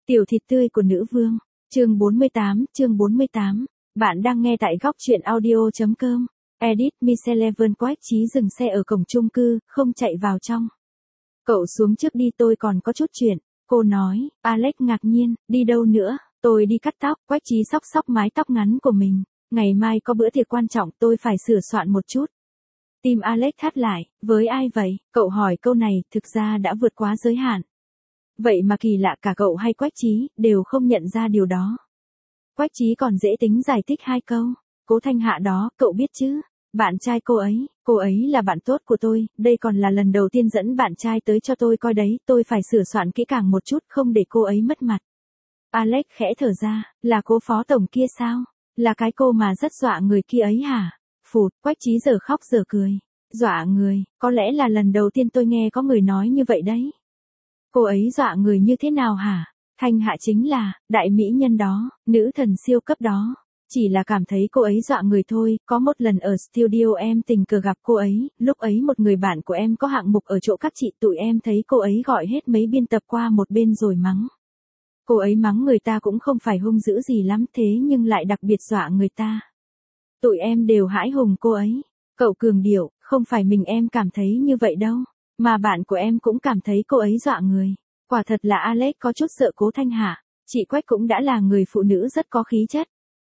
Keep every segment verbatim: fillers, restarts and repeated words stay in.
Tiểu thịt tươi của nữ vương. Chương bốn mươi tám, chương bốn mươi tám. Bạn đang nghe tại góc truyện audio.com. Edit Micheleven Quách Chí dừng xe ở cổng chung cư, không chạy vào trong. Cậu xuống trước đi, tôi còn có chút chuyện. Cô nói. Alex ngạc nhiên, đi đâu nữa? Tôi đi cắt tóc. Quách Chí xóc xóc mái tóc ngắn của mình. Ngày mai có bữa tiệc quan trọng, tôi phải sửa soạn một chút. Tim Alex thắt lại. Với ai vậy? Cậu hỏi câu này thực ra đã vượt quá giới hạn. Vậy mà kỳ lạ, cả cậu hay Quách Chí đều không nhận ra điều đó. Quách Chí còn dễ tính giải thích hai câu. Cố Thanh Hạ đó, cậu biết chứ? Bạn trai cô ấy, cô ấy là bạn tốt của tôi, đây còn là lần đầu tiên dẫn bạn trai tới cho tôi coi đấy, tôi phải sửa soạn kỹ càng một chút không để cô ấy mất mặt. Alex khẽ thở ra, là cô phó tổng kia sao? Là cái cô mà rất dọa người kia ấy hả? Phụt, Quách Chí giờ khóc giờ cười. Dọa người, có lẽ là lần đầu tiên tôi nghe có người nói như vậy đấy. Cô ấy dọa người như thế nào hả? Thanh Hạ chính là, đại mỹ nhân đó, nữ thần siêu cấp đó. Chỉ là cảm thấy cô ấy dọa người thôi, có một lần ở studio em tình cờ gặp cô ấy, lúc ấy một người bạn của em có hạng mục ở chỗ các chị, tụi em thấy cô ấy gọi hết mấy biên tập qua một bên rồi mắng. Cô ấy mắng người ta cũng không phải hung dữ gì lắm thế nhưng lại đặc biệt dọa người ta. Tụi em đều hãi hùng cô ấy. Cậu cường điệu, không phải mình em cảm thấy như vậy đâu. Mà bạn của em cũng cảm thấy cô ấy dọa người. Quả thật là Alex có chút sợ Cố Thanh Hạ. Chị Quách cũng đã là người phụ nữ rất có khí chất.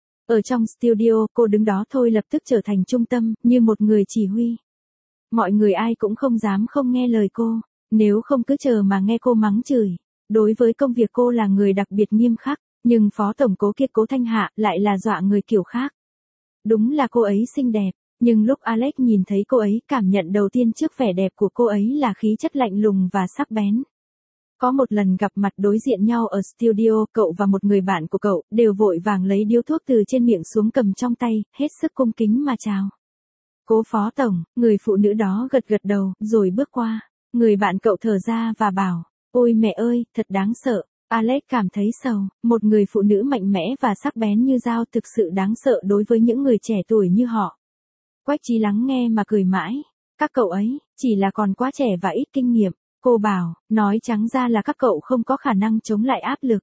Ở trong studio, cô đứng đó thôi lập tức trở thành trung tâm, như một người chỉ huy. Mọi người ai cũng không dám không nghe lời cô, nếu không cứ chờ mà nghe cô mắng chửi. Đối với công việc cô là người đặc biệt nghiêm khắc, nhưng phó tổng cố kia Cố Thanh Hạ lại là dọa người kiểu khác. Đúng là cô ấy xinh đẹp. Nhưng lúc Alex nhìn thấy cô ấy, cảm nhận đầu tiên trước vẻ đẹp của cô ấy là khí chất lạnh lùng và sắc bén. Có một lần gặp mặt đối diện nhau ở studio, cậu và một người bạn của cậu đều vội vàng lấy điếu thuốc từ trên miệng xuống cầm trong tay, hết sức cung kính mà chào. Cố phó tổng, người phụ nữ đó gật gật đầu, rồi bước qua. Người bạn cậu thở ra và bảo, ôi mẹ ơi, thật đáng sợ. Alex cảm thấy sầu, một người phụ nữ mạnh mẽ và sắc bén như dao thực sự đáng sợ đối với những người trẻ tuổi như họ. Quách Chí lắng nghe mà cười mãi. Các cậu ấy, chỉ là còn quá trẻ và ít kinh nghiệm. Cô bảo, nói trắng ra là các cậu không có khả năng chống lại áp lực.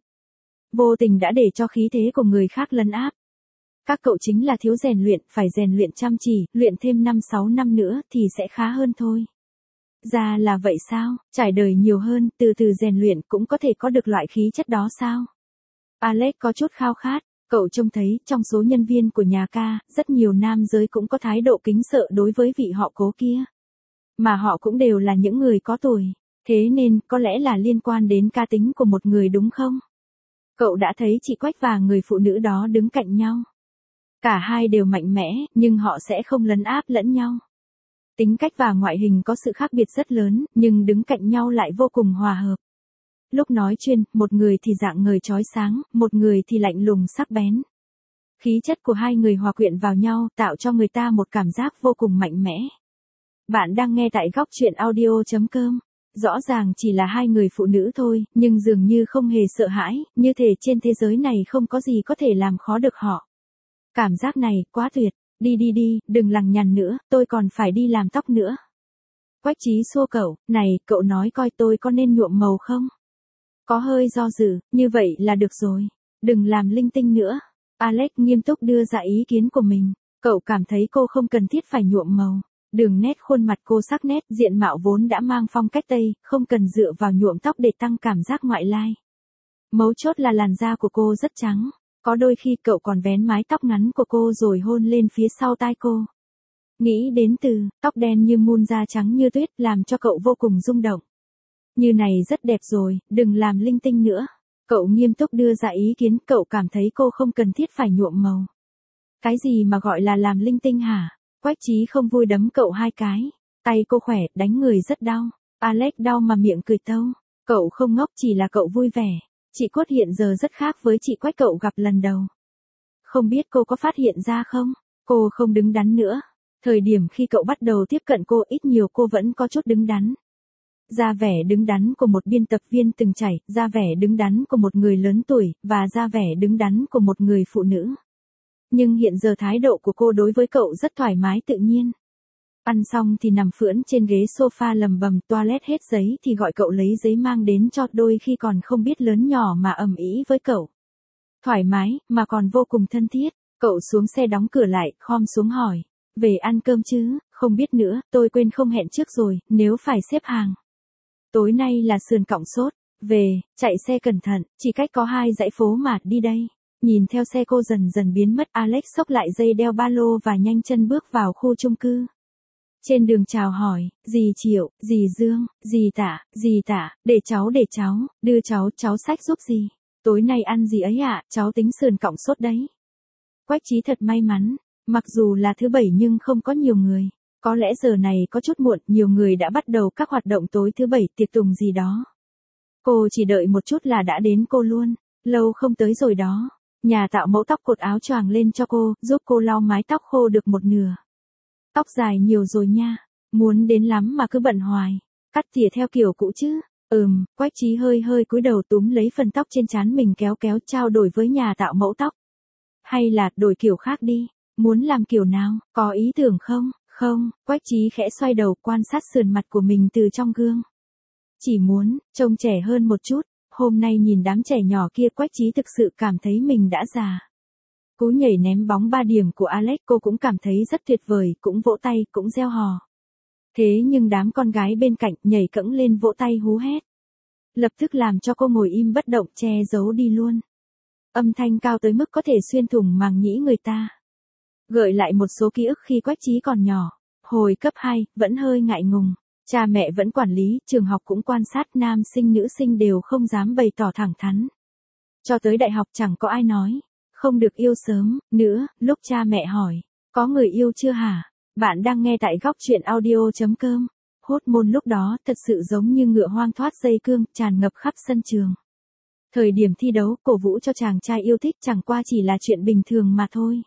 Vô tình đã để cho khí thế của người khác lấn áp. Các cậu chính là thiếu rèn luyện, phải rèn luyện chăm chỉ, luyện thêm năm sáu năm nữa thì sẽ khá hơn thôi. Ra là vậy sao, trải đời nhiều hơn, từ từ rèn luyện cũng có thể có được loại khí chất đó sao? Alex có chút khao khát. Cậu trông thấy, trong số nhân viên của nhà ca, rất nhiều nam giới cũng có thái độ kính sợ đối với vị họ Cố kia. Mà họ cũng đều là những người có tuổi. Thế nên, có lẽ là liên quan đến cá tính của một người đúng không? Cậu đã thấy chị Quách và người phụ nữ đó đứng cạnh nhau. Cả hai đều mạnh mẽ, nhưng họ sẽ không lấn áp lẫn nhau. Tính cách và ngoại hình có sự khác biệt rất lớn, nhưng đứng cạnh nhau lại vô cùng hòa hợp. Lúc nói chuyện, một người thì dạng ngời chói sáng, một người thì lạnh lùng sắc bén. Khí chất của hai người hòa quyện vào nhau, tạo cho người ta một cảm giác vô cùng mạnh mẽ. Bạn đang nghe tại góc truyện audio.com. Rõ ràng chỉ là hai người phụ nữ thôi, nhưng dường như không hề sợ hãi, như thể trên thế giới này không có gì có thể làm khó được họ. Cảm giác này, quá tuyệt. Đi đi đi, đừng lằng nhằng nữa, tôi còn phải đi làm tóc nữa. Quách Chí xua cậu, này, cậu nói coi tôi có nên nhuộm màu không? Có hơi do dự, như vậy là được rồi. Đừng làm linh tinh nữa. Alex nghiêm túc đưa ra ý kiến của mình. Cậu cảm thấy cô không cần thiết phải nhuộm màu. Đường nét khuôn mặt cô sắc nét, diện mạo vốn đã mang phong cách Tây, không cần dựa vào nhuộm tóc để tăng cảm giác ngoại lai. Mấu chốt là làn da của cô rất trắng. Có đôi khi cậu còn vén mái tóc ngắn của cô rồi hôn lên phía sau tai cô. Nghĩ đến từ, tóc đen như mun da trắng như tuyết làm cho cậu vô cùng rung động. Như này rất đẹp rồi, đừng làm linh tinh nữa. Cậu nghiêm túc đưa ra ý kiến, cậu cảm thấy cô không cần thiết phải nhuộm màu. Cái gì mà gọi là làm linh tinh hả? Quách Chí không vui đấm cậu hai cái. Tay cô khỏe, đánh người rất đau. Alex đau mà miệng cười tâu. Cậu không ngốc, chỉ là cậu vui vẻ. Chị Cốt hiện giờ rất khác với chị Quách cậu gặp lần đầu. Không biết cô có phát hiện ra không? Cô không đứng đắn nữa. Thời điểm khi cậu bắt đầu tiếp cận cô, ít nhiều cô vẫn có chút đứng đắn. Ra vẻ đứng đắn của một biên tập viên từng trải, ra vẻ đứng đắn của một người lớn tuổi, và ra vẻ đứng đắn của một người phụ nữ. Nhưng hiện giờ thái độ của cô đối với cậu rất thoải mái tự nhiên. Ăn xong thì nằm phưỡn trên ghế sofa lầm bầm, toilet hết giấy thì gọi cậu lấy giấy mang đến cho, đôi khi còn không biết lớn nhỏ mà ầm ĩ với cậu. Thoải mái, mà còn vô cùng thân thiết. Cậu xuống xe đóng cửa lại, khom xuống hỏi. Về ăn cơm chứ? Không biết nữa, tôi quên không hẹn trước rồi, nếu phải xếp hàng. Tối nay là sườn cọng sốt. Về, chạy xe cẩn thận, chỉ cách có hai dãy phố mà, đi đây. Nhìn theo xe cô dần dần biến mất, Alex xốc lại dây đeo ba lô và nhanh chân bước vào khu chung cư. Trên đường chào hỏi, dì Triệu, dì Dương, dì Tạ, dì Tạ, để cháu để cháu, đưa cháu, cháu xách giúp dì. Tối nay ăn gì ấy ạ, à? Cháu tính sườn cọng sốt đấy. Quách Chí thật may mắn, mặc dù là thứ bảy nhưng không có nhiều người. Có lẽ giờ này có chút muộn, nhiều người đã bắt đầu các hoạt động tối thứ bảy, tiệc tùng gì đó. Cô chỉ đợi một chút là đã đến cô luôn, lâu không tới rồi đó. Nhà tạo mẫu tóc cột áo choàng lên cho cô, giúp cô lau mái tóc khô được một nửa. Tóc dài nhiều rồi nha, muốn đến lắm mà cứ bận hoài. Cắt tỉa theo kiểu cũ chứ. Ừm, Quách Chí hơi hơi cúi đầu túm lấy phần tóc trên trán mình kéo kéo trao đổi với nhà tạo mẫu tóc. Hay là đổi kiểu khác đi, muốn làm kiểu nào, có ý tưởng không? Không, Quách Chí khẽ xoay đầu quan sát sườn mặt của mình từ trong gương. Chỉ muốn, trông trẻ hơn một chút, hôm nay nhìn đám trẻ nhỏ kia Quách Chí thực sự cảm thấy mình đã già. Cú nhảy ném bóng ba điểm của Alex cô cũng cảm thấy rất tuyệt vời, cũng vỗ tay, cũng reo hò. Thế nhưng đám con gái bên cạnh nhảy cẫng lên vỗ tay hú hét. Lập tức làm cho cô ngồi im bất động che giấu đi luôn. Âm thanh cao tới mức có thể xuyên thủng màng nhĩ người ta. Gợi lại một số ký ức khi Quách Chí còn nhỏ. Hồi cấp hai, vẫn hơi ngại ngùng. Cha mẹ vẫn quản lý, trường học cũng quan sát, nam sinh nữ sinh đều không dám bày tỏ thẳng thắn. Cho tới đại học chẳng có ai nói. Không được yêu sớm, nữa, lúc cha mẹ hỏi. Có người yêu chưa hả? Bạn đang nghe tại góc truyện audio.com. Hốt môn lúc đó thật sự giống như ngựa hoang thoát dây cương, tràn ngập khắp sân trường. Thời điểm thi đấu, cổ vũ cho chàng trai yêu thích chẳng qua chỉ là chuyện bình thường mà thôi.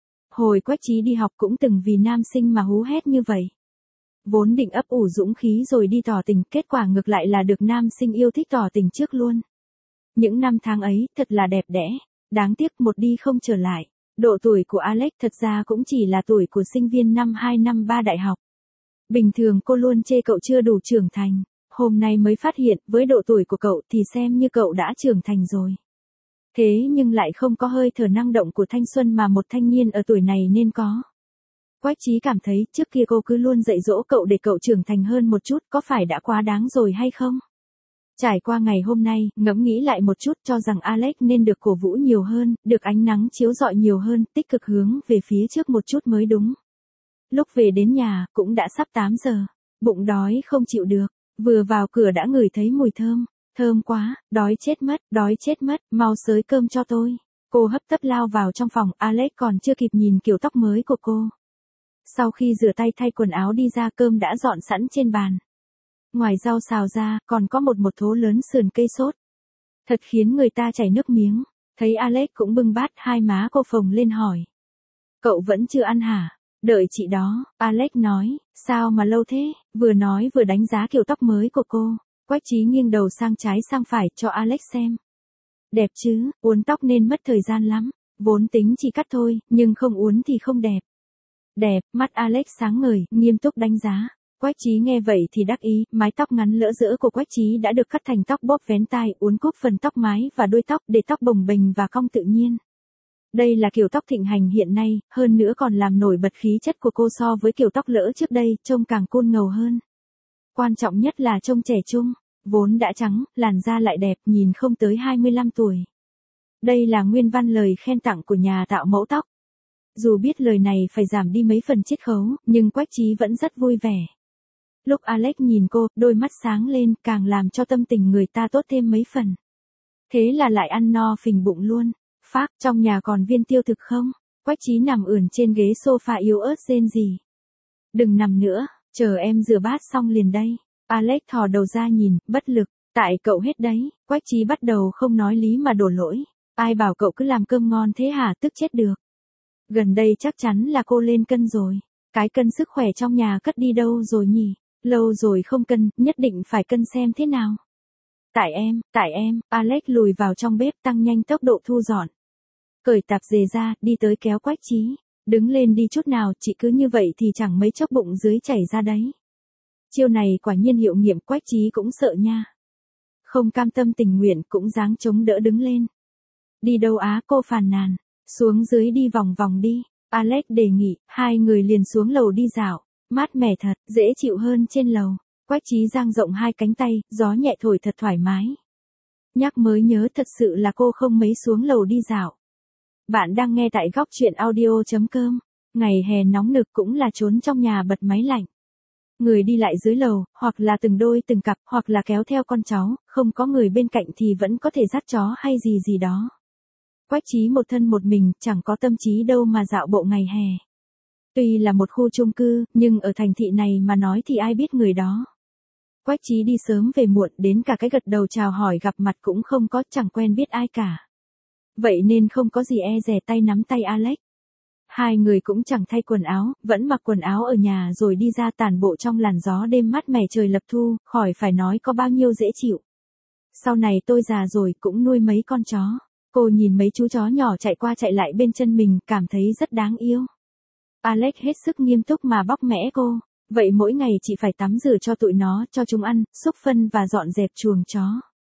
Hồi Quách Chí đi học cũng từng vì nam sinh mà hú hét như vậy. Vốn định ấp ủ dũng khí rồi đi tỏ tình, kết quả ngược lại là được nam sinh yêu thích tỏ tình trước luôn. Những năm tháng ấy, thật là đẹp đẽ. Đáng tiếc một đi không trở lại. Độ tuổi của Alex thật ra cũng chỉ là tuổi của sinh viên năm hai năm ba đại học. Bình thường cô luôn chê cậu chưa đủ trưởng thành. Hôm nay mới phát hiện, với độ tuổi của cậu thì xem như cậu đã trưởng thành rồi. Thế nhưng lại không có hơi thở năng động của thanh xuân mà một thanh niên ở tuổi này nên có. Quách Chí cảm thấy trước kia cô cứ luôn dạy dỗ cậu để cậu trưởng thành hơn một chút, có phải đã quá đáng rồi hay không? Trải qua ngày hôm nay, ngẫm nghĩ lại một chút cho rằng Alex nên được cổ vũ nhiều hơn, được ánh nắng chiếu rọi nhiều hơn, tích cực hướng về phía trước một chút mới đúng. Lúc về đến nhà, cũng đã sắp tám giờ. Bụng đói không chịu được, vừa vào cửa đã ngửi thấy mùi thơm. Thơm quá, đói chết mất, đói chết mất, mau xới cơm cho tôi. Cô hấp tấp lao vào trong phòng, Alex còn chưa kịp nhìn kiểu tóc mới của cô. Sau khi rửa tay thay quần áo đi ra, cơm đã dọn sẵn trên bàn. Ngoài rau xào ra, còn có một một thố lớn sườn cây sốt. Thật khiến người ta chảy nước miếng. Thấy Alex cũng bưng bát, hai má cô phồng lên hỏi. Cậu vẫn chưa ăn hả? Đợi chị đó, Alex nói, sao mà lâu thế? Vừa nói vừa đánh giá kiểu tóc mới của cô. Quách Chí nghiêng đầu sang trái sang phải cho Alex xem. Đẹp chứ, uốn tóc nên mất thời gian lắm. Vốn tính chỉ cắt thôi, nhưng không uốn thì không đẹp. Đẹp, mắt Alex sáng ngời, nghiêm túc đánh giá. Quách Chí nghe vậy thì đắc ý, mái tóc ngắn lỡ dỡ của Quách Chí đã được cắt thành tóc bóp vén tai, uốn cúc phần tóc mái và đuôi tóc để tóc bồng bềnh và cong tự nhiên. Đây là kiểu tóc thịnh hành hiện nay, hơn nữa còn làm nổi bật khí chất của cô so với kiểu tóc lỡ trước đây, trông càng cool ngầu hơn. Quan trọng nhất là trông trẻ trung, vốn đã trắng, làn da lại đẹp, nhìn không tới hai mươi lăm tuổi. Đây là nguyên văn lời khen tặng của nhà tạo mẫu tóc. Dù biết lời này phải giảm đi mấy phần chiết khấu, nhưng Quách Chí vẫn rất vui vẻ. Lúc Alex nhìn cô, đôi mắt sáng lên, càng làm cho tâm tình người ta tốt thêm mấy phần. Thế là lại ăn no phình bụng luôn. Phác, trong nhà còn viên tiêu thực không? Quách Chí nằm ườn trên ghế sofa yếu ớt rên rỉ. Đừng nằm nữa, chờ em rửa bát xong liền đây. Alex thò đầu ra nhìn, bất lực, tại cậu hết đấy. Quách Chí bắt đầu không nói lý mà đổ lỗi. Ai bảo cậu cứ làm cơm ngon thế hả, tức chết được. Gần đây chắc chắn là cô lên cân rồi. Cái cân sức khỏe trong nhà cất đi đâu rồi nhỉ? Lâu rồi không cân, nhất định phải cân xem thế nào. Tại em, tại em, Alex lùi vào trong bếp tăng nhanh tốc độ thu dọn. Cởi tạp dề ra, đi tới kéo Quách Chí. Đứng lên đi chút nào, chị cứ như vậy thì chẳng mấy chốc bụng dưới chảy ra đấy. Chiêu này quả nhiên hiệu nghiệm, Quách Chí cũng sợ nha. Không cam tâm tình nguyện cũng dáng chống đỡ đứng lên. Đi đâu á, cô phàn nàn. Xuống dưới đi vòng vòng đi. Alex đề nghị, hai người liền xuống lầu đi dạo. Mát mẻ thật, dễ chịu hơn trên lầu. Quách Chí dang rộng hai cánh tay, gió nhẹ thổi thật thoải mái. Nhắc mới nhớ thật sự là cô không mấy xuống lầu đi dạo. Bạn đang nghe tại góc chuyện audio chấm com. Ngày hè nóng nực cũng là trốn trong nhà bật máy lạnh. Người đi lại dưới lầu, hoặc là từng đôi từng cặp, hoặc là kéo theo con cháu, không có người bên cạnh thì vẫn có thể dắt chó hay gì gì đó. Quách Chí một thân một mình, chẳng có tâm trí đâu mà dạo bộ ngày hè. Tuy là một khu chung cư, nhưng ở thành thị này mà nói thì ai biết người đó. Quách Chí đi sớm về muộn, đến cả cái gật đầu chào hỏi gặp mặt cũng không có, chẳng quen biết ai cả. Vậy nên không có gì e dè tay nắm tay Alex. Hai người cũng chẳng thay quần áo, vẫn mặc quần áo ở nhà rồi đi ra tản bộ trong làn gió đêm mát mẻ trời lập thu, khỏi phải nói có bao nhiêu dễ chịu. Sau này tôi già rồi cũng nuôi mấy con chó. Cô nhìn mấy chú chó nhỏ chạy qua chạy lại bên chân mình, cảm thấy rất đáng yêu. Alex hết sức nghiêm túc mà bóc mẽ cô. Vậy mỗi ngày chị phải tắm rửa cho tụi nó, cho chúng ăn, xúc phân và dọn dẹp chuồng chó.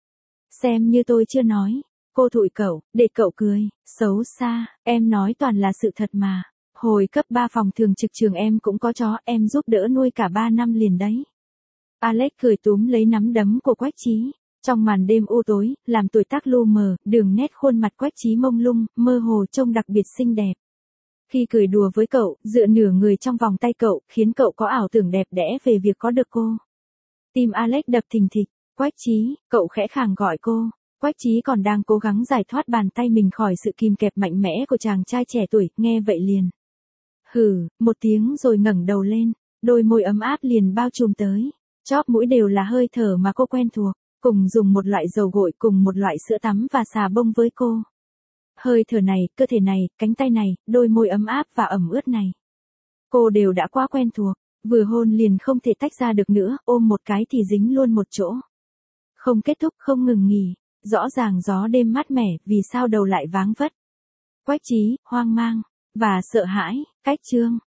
Xem như tôi chưa nói. Cô thụi cậu, để cậu cười, xấu xa, em nói toàn là sự thật mà. Hồi cấp ba phòng thường trực trường em cũng có chó, em giúp đỡ nuôi cả ba năm liền đấy. Alex cười túm lấy nắm đấm của Quách Chí. Trong màn đêm u tối, làm tuổi tác lu mờ, đường nét khuôn mặt Quách Chí mông lung, mơ hồ trông đặc biệt xinh đẹp. Khi cười đùa với cậu, dựa nửa người trong vòng tay cậu, khiến cậu có ảo tưởng đẹp đẽ về việc có được cô. Tim Alex đập thình thịch. Quách Chí, cậu khẽ khàng gọi cô. Quách Chí còn đang cố gắng giải thoát bàn tay mình khỏi sự kìm kẹp mạnh mẽ của chàng trai trẻ tuổi, nghe vậy liền. Hừ, một tiếng rồi ngẩng đầu lên, đôi môi ấm áp liền bao trùm tới. Chóp mũi đều là hơi thở mà cô quen thuộc, cùng dùng một loại dầu gội, cùng một loại sữa tắm và xà bông với cô. Hơi thở này, cơ thể này, cánh tay này, đôi môi ấm áp và ẩm ướt này. Cô đều đã quá quen thuộc, vừa hôn liền không thể tách ra được nữa, ôm một cái thì dính luôn một chỗ. Không kết thúc, không ngừng nghỉ. Rõ ràng gió đêm mát mẻ, vì sao đầu lại váng vất. Quách Chí, hoang mang, và sợ hãi, cách chương.